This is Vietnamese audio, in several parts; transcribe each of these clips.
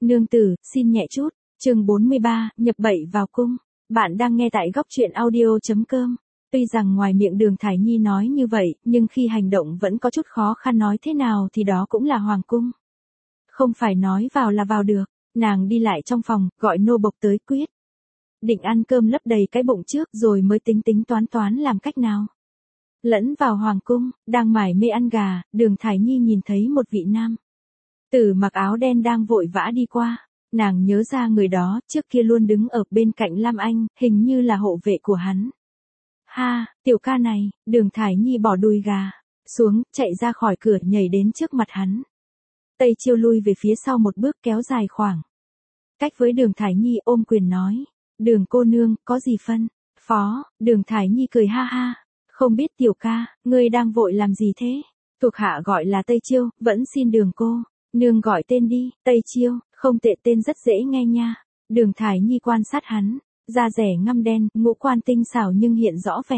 Nương tử, xin nhẹ chút. Chương 43, nhập bậy vào cung. Bạn đang nghe tại góc truyện audio.com. Tuy rằng ngoài miệng Đường Thải Nhi nói như vậy, nhưng khi hành động vẫn có chút khó khăn, nói thế nào thì đó cũng là hoàng cung. Không phải nói vào là vào được. Nàng đi lại trong phòng, gọi nô bộc tới quyết. Định ăn cơm lấp đầy cái bụng trước rồi mới tính tính toán làm cách nào. Lẫn vào hoàng cung, đang mải mê ăn gà, Đường Thải Nhi nhìn thấy một vị nam tử mặc áo đen đang vội vã đi qua. Nàng nhớ ra người đó, trước kia luôn đứng ở bên cạnh Lam Anh, hình như là hộ vệ của hắn. Ha, tiểu ca này, Đường Thải Nhi bỏ đùi gà xuống, chạy ra khỏi cửa, nhảy đến trước mặt hắn. Tây Chiêu lui về phía sau một bước, kéo dài khoảng cách với Đường Thải Nhi, ôm quyền nói: Đường cô nương, có gì phân phó? Đường Thải Nhi cười ha ha: Không biết tiểu ca, ngươi đang vội làm gì thế? Thuộc hạ gọi là Tây Chiêu, vẫn xin Đường cô nương gọi tên đi. Tây Chiêu, không tệ, tên rất dễ nghe nha. Đường Thải Nhi quan sát hắn, da rẻ ngăm đen, ngũ quan tinh xảo nhưng hiện rõ vẻ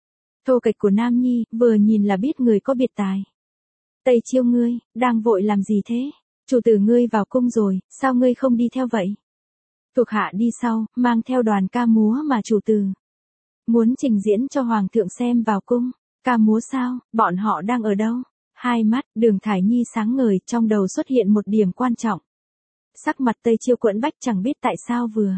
thô kệch của nam nhi, vừa nhìn là biết người có biệt tài. Tây Chiêu, ngươi đang vội làm gì thế? Chủ tử ngươi vào cung rồi, sao ngươi không đi theo vậy? Thuộc hạ đi sau, mang theo đoàn ca múa mà chủ tử muốn trình diễn cho hoàng thượng xem vào cung. Ca múa sao? Bọn họ đang ở đâu? Hai mắt Đường Thải Nhi sáng ngời, trong đầu xuất hiện một điểm quan trọng. Sắc mặt Tây Chiêu quẫn bách, chẳng biết tại sao vừa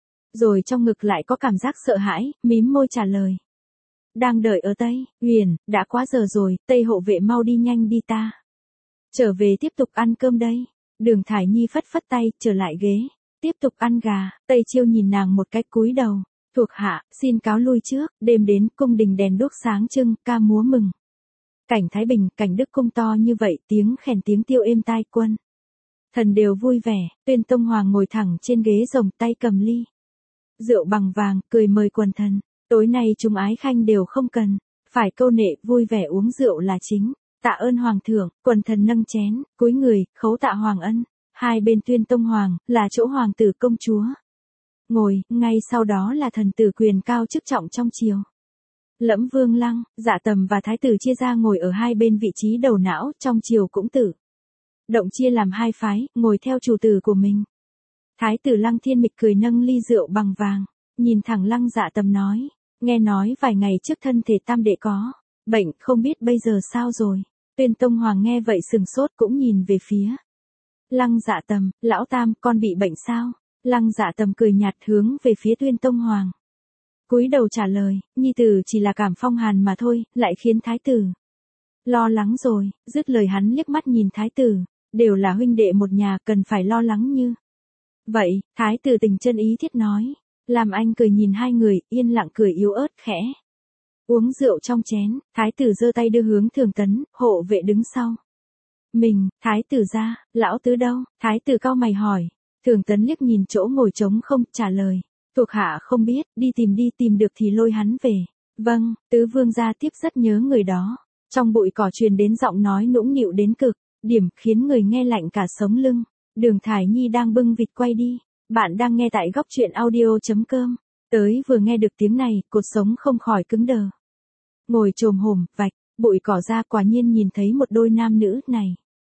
rồi trong ngực lại có cảm giác sợ hãi, mím môi trả lời: Đang đợi ở Tây Huyền, đã quá giờ rồi, Tây hộ vệ mau đi nhanh đi, ta trở về tiếp tục ăn cơm đây. Đường Thải Nhi phất phất tay, trở lại ghế, tiếp tục ăn gà. Tây Chiêu nhìn nàng một cái, cúi đầu: Thuộc hạ, xin cáo lui trước. Đêm đến, cung đình đèn đuốc sáng trưng, ca múa mừng cảnh thái bình, cảnh đức cung to như vậy, tiếng khèn tiếng tiêu êm tai, quân thần đều vui vẻ. Tuyên Tông Hoàng ngồi thẳng trên ghế rồng, tay cầm ly rượu bằng vàng, cười mời quần thần. Tối nay chúng ái khanh đều không cần phải câu nệ, vui vẻ uống rượu là chính. Tạ ơn hoàng thượng. Quần thần nâng chén, cúi người, khấu tạ hoàng ân. Hai bên Tuyên Tông Hoàng là chỗ hoàng tử công chúa ngồi, ngay sau đó là thần tử quyền cao chức trọng trong triều. Lẫm Vương Lăng, Dạ Tầm và thái tử chia ra ngồi ở hai bên vị trí đầu não, trong triều cũng tự động chia làm hai phái, ngồi theo chủ tử của mình. Thái tử Lăng Thiên Mịch cười nâng ly rượu bằng vàng, nhìn thẳng Lăng Dạ Tầm nói: Nghe nói vài ngày trước thân thể tam đệ có bệnh, không biết bây giờ sao rồi? Tuyên Tông Hoàng nghe vậy sừng sốt, cũng nhìn về phía Lăng Dạ Tầm: Lão Tam, con bị bệnh sao? Lăng Dạ Tầm cười nhạt, hướng về phía Tuyên Tông Hoàng cúi đầu trả lời: Nhi tử chỉ là cảm phong hàn mà thôi, lại khiến thái tử lo lắng rồi. Dứt lời hắn liếc mắt nhìn thái tử: Đều là huynh đệ một nhà, cần phải lo lắng như vậy? Thái tử tình chân ý thiết nói. Làm Anh cười nhìn hai người, yên lặng cười yếu ớt, khẽ uống rượu trong chén. Thái tử giơ tay đưa hướng Thường Tấn, hộ vệ đứng sau mình. Thái tử ra. Lão tứ đâu? Thái tử cau mày hỏi. Thường Tấn liếc nhìn chỗ ngồi trống không, trả lời: Thuộc hạ không biết, đi, tìm được thì lôi hắn về. Vâng. Tứ vương gia tiếp rất nhớ người đó. Trong bụi cỏ truyền đến giọng nói nũng nịu đến cực điểm, khiến người nghe lạnh cả sống lưng. Đường Thải Nhi đang bưng vịt quay đi. Bạn đang nghe tại góc truyện audio.com. Tới vừa nghe được tiếng này, cột sống không khỏi cứng đờ. Ngồi chồm hổm, vạch bụi cỏ ra, quả nhiên nhìn thấy một đôi nam nữ này.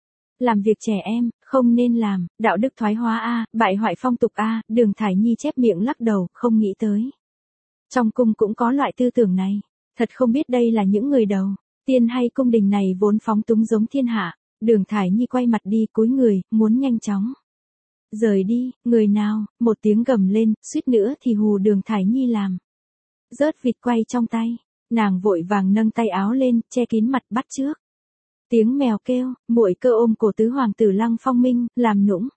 Làm việc trẻ em, không nên làm, đạo đức thoái hóa a, bại hoại phong tục a. Đường Thải Nhi chép miệng lắc đầu, không nghĩ tới trong cung cũng có loại tư tưởng này. Thật không biết đây là những người đầu tiên hay cung đình này vốn phóng túng giống thiên hạ. Đường Thải Nhi quay mặt đi, cúi người, muốn nhanh chóng rời đi. Người nào? Một tiếng gầm lên, suýt nữa thì hù Đường Thải Nhi làm rớt vịt quay trong tay. Nàng vội vàng nâng tay áo lên, che kín mặt, bắt trước tiếng mèo kêu. Muội Cơ ôm cổ tứ hoàng tử Lăng Phong Minh, làm nũng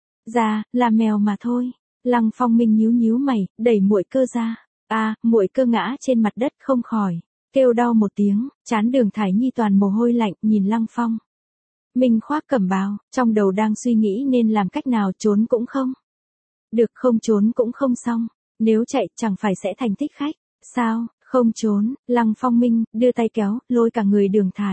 ra: Là mèo mà thôi. Lăng Phong Minh nhíu nhíu mày, đẩy Muội Cơ ra. Muội Cơ ngã trên mặt đất, không khỏi kêu đau một tiếng. Trán Đường Thải Nhi toàn mồ hôi lạnh, nhìn Lăng Phong Minh khoác cẩm bào, trong đầu đang suy nghĩ nên làm cách nào, trốn cũng không được, không trốn cũng không xong. Nếu chạy, chẳng phải sẽ thành thích khách sao? Không trốn. Lăng Phong Minh đưa tay kéo, lôi cả người Đường Thải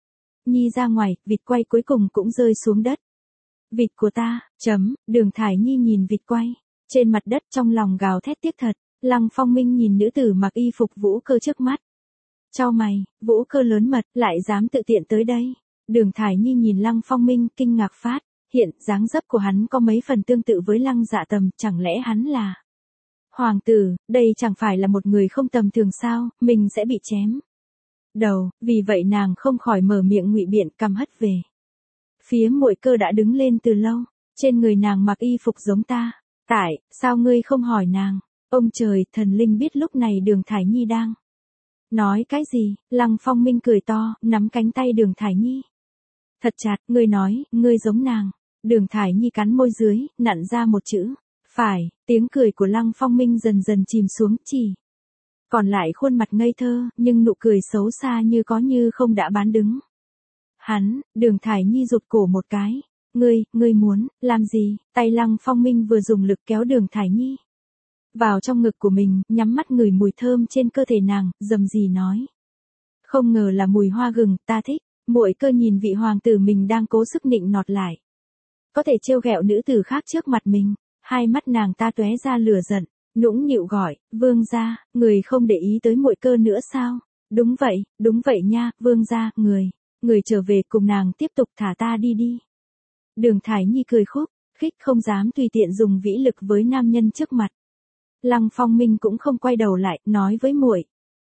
Nhi ra ngoài, vịt quay cuối cùng cũng rơi xuống đất. Vịt của ta. Đường Thải Nhi nhìn vịt quay trên mặt đất, trong lòng gào thét tiếc thật. Lăng Phong Minh nhìn nữ tử mặc y phục Vũ Cơ trước mắt, chau mày: Vũ Cơ lớn mật, lại dám tự tiện tới đây. Đường Thải Nhi nhìn Lăng Phong Minh, kinh ngạc phát Hiện, dáng dấp của hắn có mấy phần tương tự với Lăng Dạ Tầm, chẳng lẽ hắn là hoàng tử, đây chẳng phải là một người không tầm thường sao, mình sẽ bị chém đầu, vì vậy nàng không khỏi mở miệng ngụy biện, cằm hất về phía Muội Cơ đã đứng lên từ lâu, trên người nàng mặc y phục giống ta. Tại, sao ngươi không hỏi nàng? Ông trời, thần linh biết lúc này Đường Thải Nhi đang nói cái gì? Lăng Phong Minh cười to, nắm cánh tay Đường Thải Nhi thật chặt, ngươi nói, ngươi giống nàng. Đường Thải Nhi cắn môi dưới, nặn ra một chữ phải, tiếng cười của Lăng Phong Minh dần dần chìm xuống, chỉ còn lại khuôn mặt ngây thơ, nhưng nụ cười xấu xa như có như không đã bán đứng hắn. Đường Thải Nhi rụt cổ một cái. Ngươi muốn làm gì? Tay Lăng Phong Minh vừa dùng lực kéo Đường Thải Nhi vào trong ngực của mình, nhắm mắt ngửi mùi thơm trên cơ thể nàng, rầm rì nói: không ngờ là mùi hoa gừng, ta thích. Muội Cơ nhìn vị hoàng tử mình đang cố sức nịnh nọt lại, có thể trêu ghẹo nữ tử khác trước mặt mình, hai mắt nàng ta tóe ra lửa giận, nũng nịu gọi: vương gia, người không để ý tới Muội Cơ nữa sao? Đúng vậy nha, vương gia, người trở về cùng nàng tiếp tục thả ta đi đi. Đường Thải Nhi cười khúc khích, không dám tùy tiện dùng vĩ lực với nam nhân trước mặt. Lăng Phong Minh cũng không quay đầu lại, nói với Muội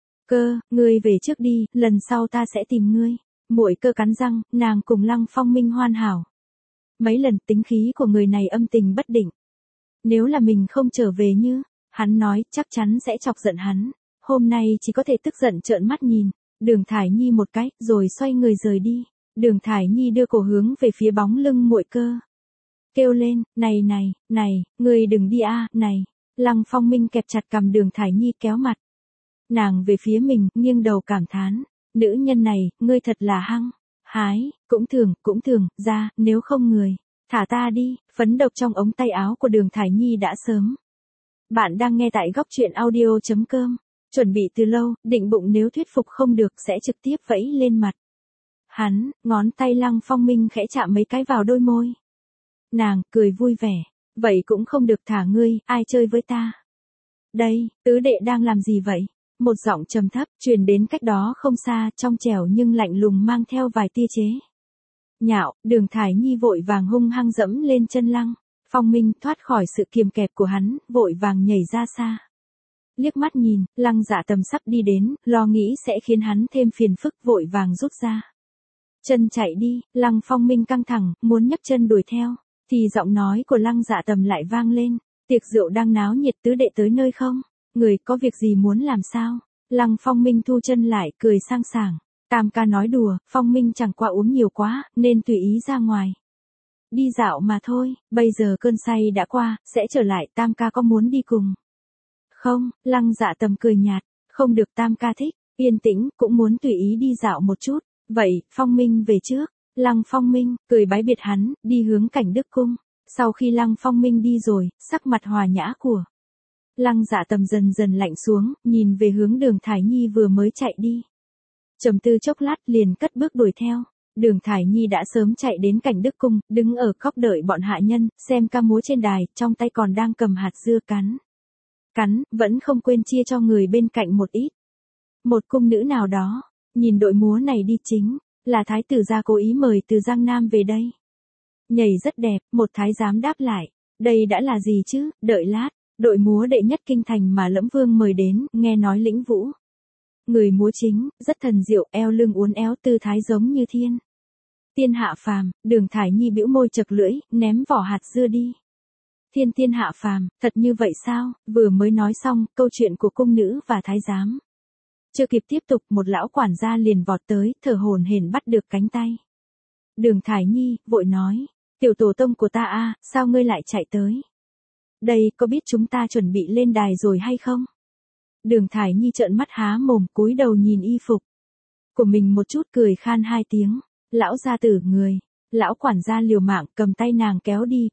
Cơ, ngươi về trước đi, lần sau ta sẽ tìm ngươi. Muội Cơ cắn răng, nàng cùng Lăng Phong Minh hoàn hảo mấy lần, tính khí của người này âm tình bất định. Nếu là mình không trở về như hắn nói, chắc chắn sẽ chọc giận hắn. Hôm nay chỉ có thể tức giận trợn mắt nhìn Đường Thải Nhi một cái, rồi xoay người rời đi. Đường Thải Nhi đưa cổ hướng về phía bóng lưng Muội Cơ, kêu lên: này, ngươi đừng đi a, này. Lăng Phong Minh kẹp chặt cằm Đường Thải Nhi, kéo mặt nàng về phía mình, nghiêng đầu cảm thán: nữ nhân này, ngươi thật là hăng hái, cũng thường, ra, nếu không người thả ta đi. Phấn độc trong ống tay áo của Đường Thải Nhi đã sớm. Bạn đang nghe tại góc truyện audio.com. Chuẩn bị từ lâu, định bụng nếu thuyết phục không được sẽ trực tiếp vẫy lên mặt hắn. Ngón tay Lăng Phong Minh khẽ chạm mấy cái vào đôi môi nàng, cười vui vẻ: vậy cũng không được, thả ngươi, ai chơi với ta? Đây, tứ đệ đang làm gì vậy? Một giọng trầm thấp truyền đến cách đó không xa, trong trẻo nhưng lạnh lùng, mang theo vài tia chế nhạo. Đường Thải Nhi vội vàng hung hăng dẫm lên chân Lăng Phong Minh, thoát khỏi sự kiềm kẹp của hắn, vội vàng nhảy ra xa. Liếc mắt nhìn, Lăng Dạ Tầm sắp đi đến, lo nghĩ sẽ khiến hắn thêm phiền phức, vội vàng rút ra chân chạy đi. Lăng Phong Minh căng thẳng, muốn nhấc chân đuổi theo, thì giọng nói của Lăng Dạ Tầm lại vang lên: tiệc rượu đang náo nhiệt, tứ đệ tới nơi không? Người có việc gì muốn làm sao? Lăng Phong Minh thu chân lại, cười sang sảng: tam ca nói đùa, Phong Minh chẳng qua uống nhiều quá, nên tùy ý ra ngoài đi dạo mà thôi, bây giờ cơn say đã qua, sẽ trở lại, tam ca có muốn đi cùng không? Lăng Dạ Tầm cười nhạt: không được, tam ca thích yên tĩnh, cũng muốn tùy ý đi dạo một chút. Vậy, Phong Minh về trước. Lăng Phong Minh cười bái biệt hắn, đi hướng Cảnh Đức Cung. Sau khi Lăng Phong Minh đi rồi, sắc mặt hòa nhã của Lăng Dạ Tầm dần dần lạnh xuống, nhìn về hướng Đường Thải Nhi vừa mới chạy đi. Trầm tư chốc lát, liền cất bước đuổi theo. Đường Thải Nhi đã sớm chạy đến Cảnh Đức Cung, đứng ở góc đợi bọn hạ nhân, xem ca múa trên đài, trong tay còn đang cầm hạt dưa cắn, vẫn không quên chia cho người bên cạnh một ít. Một cung nữ nào đó, nhìn đội múa này đi, chính là thái tử gia cố ý mời từ Giang Nam về đây. Nhảy rất đẹp, một thái giám đáp lại: đây đã là gì chứ, đợi lát, đội múa đệ nhất kinh thành mà Lẫm Vương mời đến, nghe nói Lĩnh Vũ người múa chính, rất thần diệu, eo lưng uốn éo, tư thái giống như thiên tiên hạ phàm. Đường Thải Nhi bĩu môi chật lưỡi, ném vỏ hạt dưa đi. Thiên tiên hạ phàm, thật như vậy sao? Vừa mới nói xong, câu chuyện của cung nữ và thái giám chưa kịp tiếp tục, một lão quản gia liền vọt tới, thở hổn hển bắt được cánh tay Đường Thải Nhi, vội nói: tiểu tổ tông của ta a, sao ngươi lại chạy tới đây, có biết chúng ta chuẩn bị lên đài rồi hay không? Đường Thải Nhi trợn mắt há mồm, cúi đầu nhìn y phục của mình một chút, cười khan hai tiếng: lão gia tử người. Lão quản gia liều mạng cầm tay nàng kéo đi,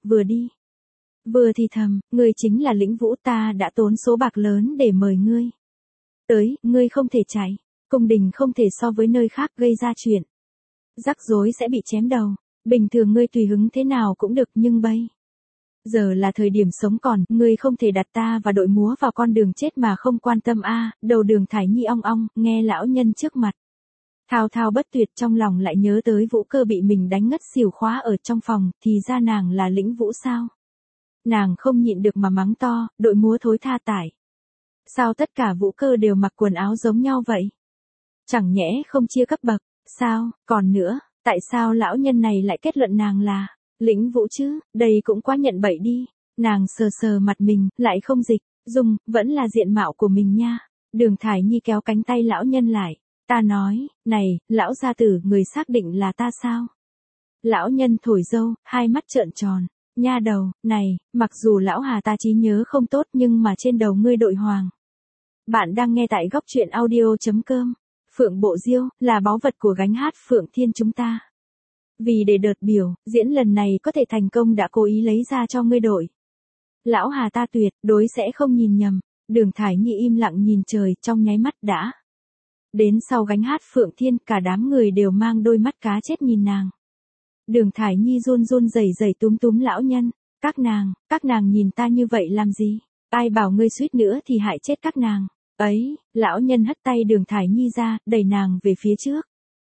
vừa thì thầm: ngươi chính là Lĩnh Vũ, ta đã tốn số bạc lớn để mời ngươi tới, ngươi không thể chạy, cung đình không thể so với nơi khác, gây ra chuyện rắc rối sẽ bị chém đầu. Bình thường ngươi tùy hứng thế nào cũng được, nhưng bây giờ là thời điểm sống còn, ngươi không thể đặt ta và đội múa vào con đường chết mà không quan tâm a. Đầu Đường Thải Nhi ong ong, nghe lão nhân trước mặt Thao thao bất tuyệt trong lòng lại nhớ tới Vũ Cơ bị mình đánh ngất xỉu khóa ở trong phòng, thì ra nàng là Lĩnh Vũ sao? Nàng không nhịn được mà mắng to, đội múa thối tha tải. Sao tất cả Vũ Cơ đều mặc quần áo giống nhau vậy? Chẳng nhẽ không chia cấp bậc, sao? Còn nữa, tại sao lão nhân này lại kết luận nàng là Lĩnh Vũ chứ? Đây cũng quá nhận bậy đi. Nàng sờ sờ mặt mình, lại không dịch, dùng, vẫn là diện mạo của mình nha. Đường Thải Nhi kéo cánh tay lão nhân lại. Ta nói, này, lão gia tử, người xác định là ta sao? Lão nhân thổi dâu, hai mắt trợn tròn. Nha đầu, này, mặc dù lão Hà ta trí nhớ không tốt nhưng mà trên đầu ngươi đội hoàng. Bạn đang nghe tại góc truyện audio.com. Phượng Bộ Diêu, là báu vật của gánh hát Phượng Thiên chúng ta. Vì để đợt biểu, diễn lần này có thể thành công đã cố ý lấy ra cho ngươi đội. Lão Hà ta tuyệt đối sẽ không nhìn nhầm. Đường Thải Nhi im lặng nhìn trời trong nháy mắt đã. Đến sau gánh hát Phượng Thiên, cả đám người đều mang đôi mắt cá chết nhìn nàng. Đường Thải Nhi run run rẩy rẩy túm túm lão nhân. Các nàng nhìn ta như vậy làm gì? Ai bảo ngươi suýt nữa thì hại chết các nàng. Ấy, lão nhân hất tay Đường Thải Nhi ra, đẩy nàng về phía trước.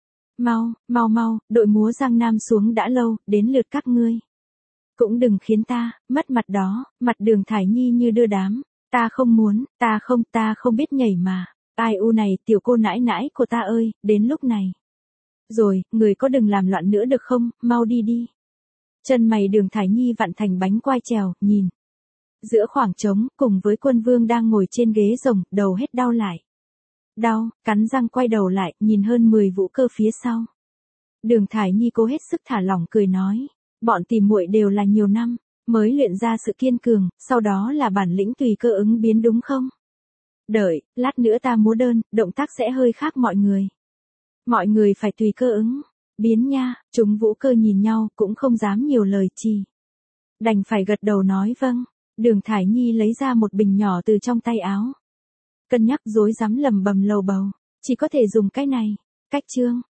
Mau, đội múa Giang Nam xuống đã lâu, đến lượt các ngươi. Cũng đừng khiến ta mất mặt đó. Mặt Đường Thải Nhi như đưa đám. Ta không muốn, ta không biết nhảy mà. Ai u này, tiểu cô nãi nãi của ta ơi, đến lúc này. Rồi, người có đừng làm loạn nữa được không, mau đi đi. Chân mày Đường Thải Nhi vặn thành bánh quai trèo, nhìn. Giữa khoảng trống, cùng với Quân Vương đang ngồi trên ghế rồng, đầu hết đau lại. Đau, cắn răng quay đầu lại, nhìn hơn 10 Vũ Cơ phía sau. Đường Thải Nhi cố hết sức thả lỏng cười nói. Bọn tìm muội đều là nhiều năm, mới luyện ra sự kiên cường, sau đó là bản lĩnh tùy cơ ứng biến đúng không? Đợi, lát nữa ta múa đơn, động tác sẽ hơi khác mọi người. Mọi người phải tùy cơ ứng. Biến nha, chúng Vũ Cơ nhìn nhau, cũng không dám nhiều lời chi. Đành phải gật đầu nói vâng. Đường Thải Nhi lấy ra một bình nhỏ từ trong tay áo. Cân nhắc rối rắm lầm bầm lầu bầu. Chỉ có thể dùng cái này. Cách chương,